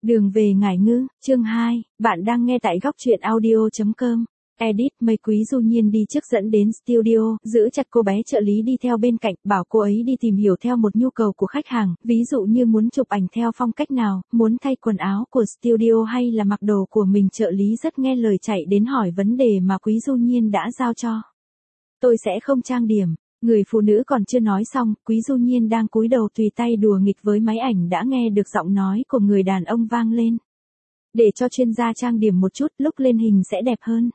Đường về Ngải Ngư, chương 2, bạn đang nghe tại góc truyện audio.com. Edit, Mây Quý Du Nhiên đi trước dẫn đến studio, giữ chặt cô bé trợ lý đi theo bên cạnh, bảo cô ấy đi tìm hiểu theo một nhu cầu của khách hàng, ví dụ như muốn chụp ảnh theo phong cách nào, muốn thay quần áo của studio hay là mặc đồ của mình. Trợ lý rất nghe lời chạy đến hỏi vấn đề mà Quý Du Nhiên đã giao cho. Tôi sẽ không trang điểm. Người phụ nữ còn chưa nói xong, Quý Du Nhiên đang cúi đầu tùy tay đùa nghịch với máy ảnh đã nghe được giọng nói của người đàn ông vang lên. Để cho chuyên gia trang điểm một chút, lúc lên hình sẽ đẹp hơn.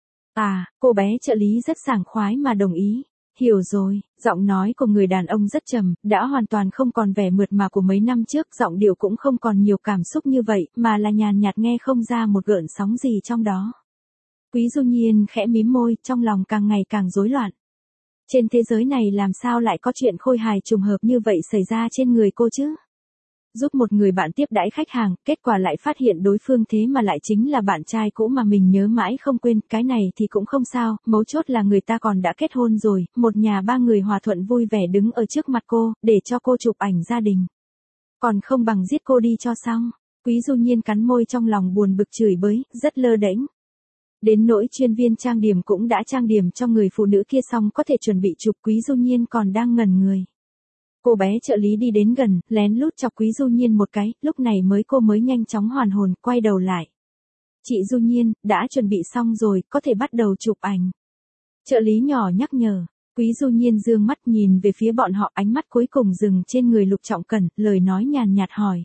À, cô bé trợ lý rất sảng khoái mà đồng ý. Hiểu rồi, giọng nói của người đàn ông rất trầm, đã hoàn toàn không còn vẻ mượt mà của mấy năm trước, giọng điệu cũng không còn nhiều cảm xúc như vậy, mà là nhàn nhạt nghe không ra một gợn sóng gì trong đó. Quý Du Nhiên khẽ mím môi, trong lòng càng ngày càng rối loạn. Trên thế giới này làm sao lại có chuyện khôi hài trùng hợp như vậy xảy ra trên người cô chứ? Giúp một người bạn tiếp đãi khách hàng, kết quả lại phát hiện đối phương thế mà lại chính là bạn trai cũ mà mình nhớ mãi không quên. Cái này thì cũng không sao, mấu chốt là người ta còn đã kết hôn rồi, một nhà ba người hòa thuận vui vẻ đứng ở trước mặt cô, để cho cô chụp ảnh gia đình. Còn không bằng giết cô đi cho xong. Quý Du Nhiên cắn môi trong lòng buồn bực chửi bới, rất lơ đễnh. Đến nỗi chuyên viên trang điểm cũng đã trang điểm cho người phụ nữ kia xong có thể chuẩn bị chụp. Quý Du Nhiên còn đang ngẩn người. Cô bé trợ lý đi đến gần, lén lút chọc Quý Du Nhiên một cái, lúc này cô mới nhanh chóng hoàn hồn, quay đầu lại. Chị Du Nhiên, đã chuẩn bị xong rồi, có thể bắt đầu chụp ảnh. Trợ lý nhỏ nhắc nhở. Quý Du Nhiên dương mắt nhìn về phía bọn họ, ánh mắt cuối cùng dừng trên người Lục Trọng Cẩn, lời nói nhàn nhạt hỏi.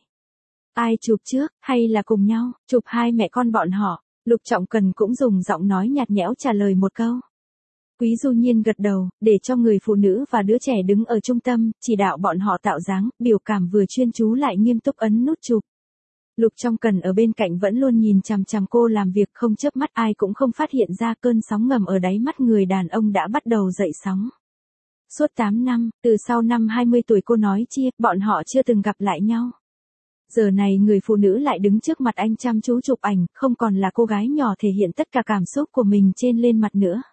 Ai chụp trước, hay là cùng nhau, chụp hai mẹ con bọn họ? Lục Trọng Cẩn cũng dùng giọng nói nhạt nhẽo trả lời một câu. Quý Du Nhiên gật đầu, để cho người phụ nữ và đứa trẻ đứng ở trung tâm, chỉ đạo bọn họ tạo dáng, biểu cảm vừa chuyên chú lại nghiêm túc ấn nút chụp. Lục Trọng Cẩn ở bên cạnh vẫn luôn nhìn chằm chằm cô làm việc không chớp mắt, ai cũng không phát hiện ra cơn sóng ngầm ở đáy mắt người đàn ông đã bắt đầu dậy sóng. Suốt 8 năm, từ sau năm 20 tuổi cô nói chia, bọn họ chưa từng gặp lại nhau. Giờ này người phụ nữ lại đứng trước mặt anh chăm chú chụp ảnh, không còn là cô gái nhỏ thể hiện tất cả cảm xúc của mình trên lên mặt nữa.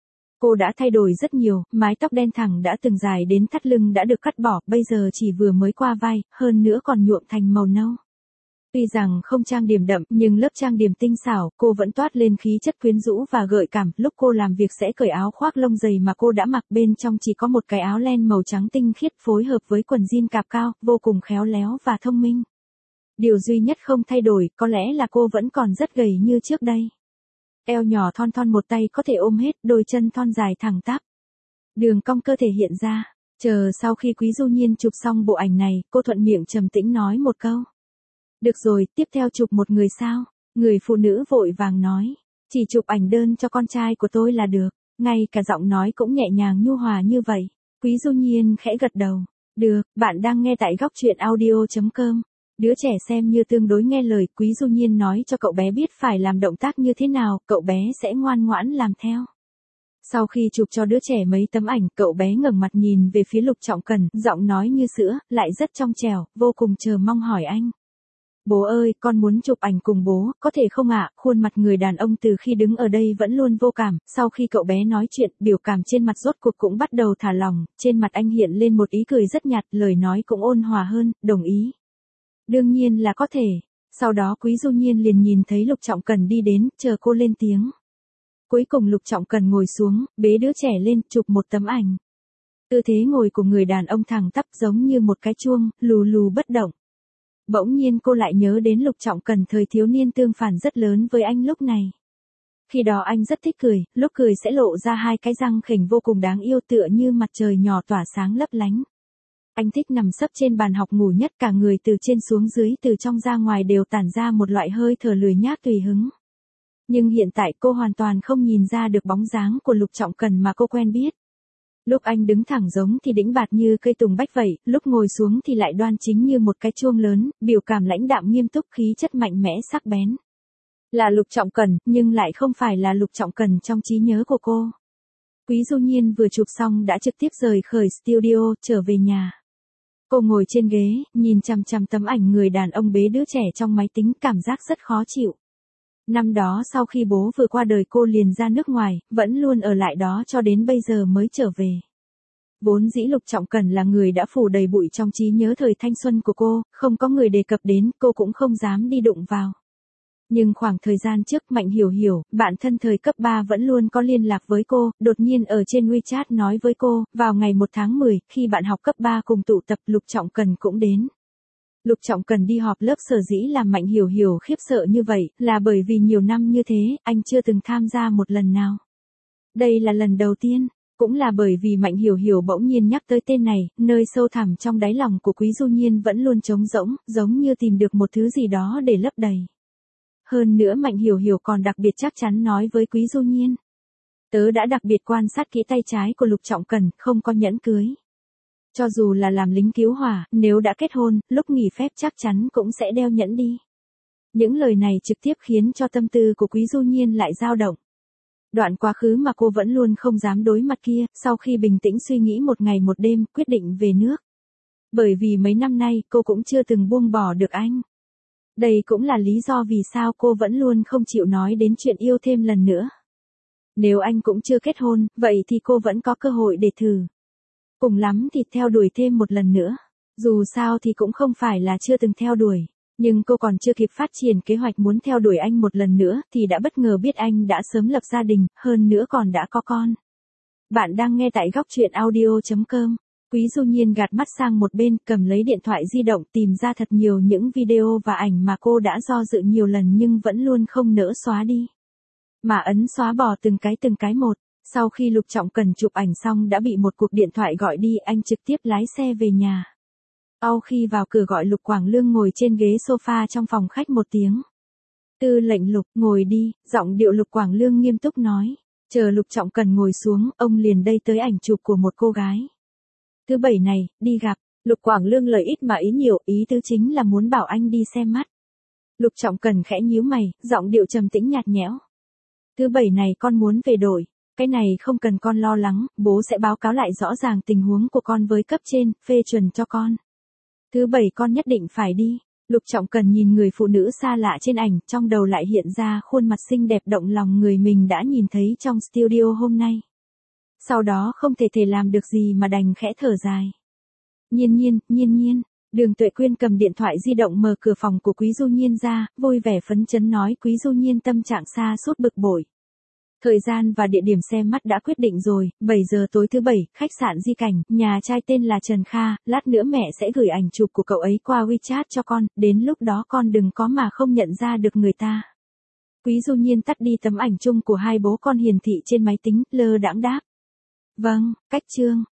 Cô đã thay đổi rất nhiều, mái tóc đen thẳng đã từng dài đến thắt lưng đã được cắt bỏ, bây giờ chỉ vừa mới qua vai, hơn nữa còn nhuộm thành màu nâu. Tuy rằng không trang điểm đậm, nhưng lớp trang điểm tinh xảo, cô vẫn toát lên khí chất quyến rũ và gợi cảm. Lúc cô làm việc sẽ cởi áo khoác lông dày mà cô đã mặc, bên trong chỉ có một cái áo len màu trắng tinh khiết phối hợp với quần jean cạp cao, vô cùng khéo léo và thông minh. Điều duy nhất không thay đổi, có lẽ là cô vẫn còn rất gầy như trước đây. Eo nhỏ thon thon một tay có thể ôm hết, đôi chân thon dài thẳng tắp. Đường cong cơ thể hiện ra. Chờ sau khi Quý Du Nhiên chụp xong bộ ảnh này, cô thuận miệng trầm tĩnh nói một câu. Được rồi, tiếp theo chụp một người sao? Người phụ nữ vội vàng nói. Chỉ chụp ảnh đơn cho con trai của tôi là được. Ngay cả giọng nói cũng nhẹ nhàng nhu hòa như vậy. Quý Du Nhiên khẽ gật đầu. Được, bạn đang nghe tại góc truyện audio.com. Đứa trẻ xem như tương đối nghe lời, Quý Du Nhiên nói cho cậu bé biết phải làm động tác như thế nào, cậu bé sẽ ngoan ngoãn làm theo. Sau khi chụp cho đứa trẻ mấy tấm ảnh, cậu bé ngẩng mặt nhìn về phía Lục Trọng Cẩn, giọng nói như sữa, lại rất trong trẻo, vô cùng chờ mong hỏi anh. Bố ơi, con muốn chụp ảnh cùng bố, có thể không ạ? Khuôn mặt người đàn ông từ khi đứng ở đây vẫn luôn vô cảm, sau khi cậu bé nói chuyện, biểu cảm trên mặt rốt cuộc cũng bắt đầu thả lỏng, trên mặt anh hiện lên một ý cười rất nhạt, lời nói cũng ôn hòa hơn, đồng ý. Đương nhiên là có thể. Sau đó Quý Du Nhiên liền nhìn thấy Lục Trọng Cẩn đi đến, chờ cô lên tiếng. Cuối cùng Lục Trọng Cẩn ngồi xuống, bế đứa trẻ lên, chụp một tấm ảnh. Tư thế ngồi của người đàn ông thẳng tắp giống như một cái chuông, lù lù bất động. Bỗng nhiên cô lại nhớ đến Lục Trọng Cẩn thời thiếu niên tương phản rất lớn với anh lúc này. Khi đó anh rất thích cười, lúc cười sẽ lộ ra hai cái răng khểnh vô cùng đáng yêu tựa như mặt trời nhỏ tỏa sáng lấp lánh. Anh thích nằm sấp trên bàn học ngủ nhất, cả người từ trên xuống dưới, từ trong ra ngoài đều tản ra một loại hơi thở lười nhác tùy hứng. Nhưng hiện tại cô hoàn toàn không nhìn ra được bóng dáng của Lục Trọng Cẩn mà cô quen biết. Lúc anh đứng thẳng giống thì đĩnh bạt như cây tùng bách vậy, lúc ngồi xuống thì lại đoan chính như một cái chuông lớn, biểu cảm lãnh đạm nghiêm túc, khí chất mạnh mẽ sắc bén. Là Lục Trọng Cẩn, nhưng lại không phải là Lục Trọng Cẩn trong trí nhớ của cô. Quý Du Nhiên vừa chụp xong đã trực tiếp rời khỏi studio, trở về nhà. Cô ngồi trên ghế, nhìn chằm chằm tấm ảnh người đàn ông bế đứa trẻ trong máy tính, cảm giác rất khó chịu. Năm đó sau khi bố vừa qua đời cô liền ra nước ngoài, vẫn luôn ở lại đó cho đến bây giờ mới trở về. Vốn dĩ Lục Trọng Cẩn là người đã phủ đầy bụi trong trí nhớ thời thanh xuân của cô, không có người đề cập đến, cô cũng không dám đi đụng vào. Nhưng khoảng thời gian trước Mạnh Hiểu Hiểu, bạn thân thời cấp 3 vẫn luôn có liên lạc với cô, đột nhiên ở trên WeChat nói với cô, vào ngày 1 tháng 10, khi bạn học cấp 3 cùng tụ tập Lục Trọng Cẩn cũng đến. Lục Trọng Cẩn đi họp lớp sở dĩ làm Mạnh Hiểu Hiểu khiếp sợ như vậy, là bởi vì nhiều năm như thế, anh chưa từng tham gia một lần nào. Đây là lần đầu tiên, cũng là bởi vì Mạnh Hiểu Hiểu bỗng nhiên nhắc tới tên này, nơi sâu thẳm trong đáy lòng của Quý Du Nhiên vẫn luôn trống rỗng, giống như tìm được một thứ gì đó để lấp đầy. Hơn nữa Mạnh Hiểu Hiểu còn đặc biệt chắc chắn nói với Quý Du Nhiên. Tớ đã đặc biệt quan sát kỹ tay trái của Lục Trọng Cẩn, không có nhẫn cưới. Cho dù là làm lính cứu hỏa, nếu đã kết hôn, lúc nghỉ phép chắc chắn cũng sẽ đeo nhẫn đi. Những lời này trực tiếp khiến cho tâm tư của Quý Du Nhiên lại dao động. Đoạn quá khứ mà cô vẫn luôn không dám đối mặt kia, sau khi bình tĩnh suy nghĩ một ngày một đêm, quyết định về nước. Bởi vì mấy năm nay cô cũng chưa từng buông bỏ được anh. Đây cũng là lý do vì sao cô vẫn luôn không chịu nói đến chuyện yêu thêm lần nữa. Nếu anh cũng chưa kết hôn, vậy thì cô vẫn có cơ hội để thử. Cùng lắm thì theo đuổi thêm một lần nữa. Dù sao thì cũng không phải là chưa từng theo đuổi. Nhưng cô còn chưa kịp phát triển kế hoạch muốn theo đuổi anh một lần nữa thì đã bất ngờ biết anh đã sớm lập gia đình, hơn nữa còn đã có con. Bạn đang nghe tại góc truyện audio.com. Quý Du Nhiên gạt mắt sang một bên, cầm lấy điện thoại di động tìm ra thật nhiều những video và ảnh mà cô đã do dự nhiều lần nhưng vẫn luôn không nỡ xóa đi. Mà ấn xóa bỏ từng cái một. Sau khi Lục Trọng Cẩn chụp ảnh xong đã bị một cuộc điện thoại gọi đi, anh trực tiếp lái xe về nhà. Sau khi vào cửa gọi Lục Quảng Lương ngồi trên ghế sofa trong phòng khách một tiếng. Tư lệnh Lục, ngồi đi, giọng điệu Lục Quảng Lương nghiêm túc nói. Chờ Lục Trọng Cẩn ngồi xuống, ông liền đây tới ảnh chụp của một cô gái. Thứ bảy này, đi gặp. Lục Quảng Lương lời ít mà ý nhiều, ý tứ chính là muốn bảo anh đi xem mắt. Lục Trọng Cẩn khẽ nhíu mày, giọng điệu trầm tĩnh nhạt nhẽo. Thứ bảy này con muốn về đội. Cái này không cần con lo lắng, bố sẽ báo cáo lại rõ ràng tình huống của con với cấp trên, phê chuẩn cho con. Thứ bảy con nhất định phải đi. Lục Trọng Cẩn nhìn người phụ nữ xa lạ trên ảnh, trong đầu lại hiện ra khuôn mặt xinh đẹp động lòng người mình đã nhìn thấy trong studio hôm nay. Sau đó không thể làm được gì mà đành khẽ thở dài. Nhiên. Đường Tuệ Quyên cầm điện thoại di động mở cửa phòng của Quý Du Nhiên ra, vui vẻ phấn chấn nói Quý Du Nhiên tâm trạng xa sút bực bội. Thời gian và địa điểm xem mắt đã quyết định rồi, 7 giờ tối thứ bảy, khách sạn Di Cảnh, nhà trai tên là Trần Kha, lát nữa mẹ sẽ gửi ảnh chụp của cậu ấy qua WeChat cho con, đến lúc đó con đừng có mà không nhận ra được người ta. Quý Du Nhiên tắt đi tấm ảnh chung của hai bố con hiển thị trên máy tính, lơ đãng đáp. Vâng, cách chương.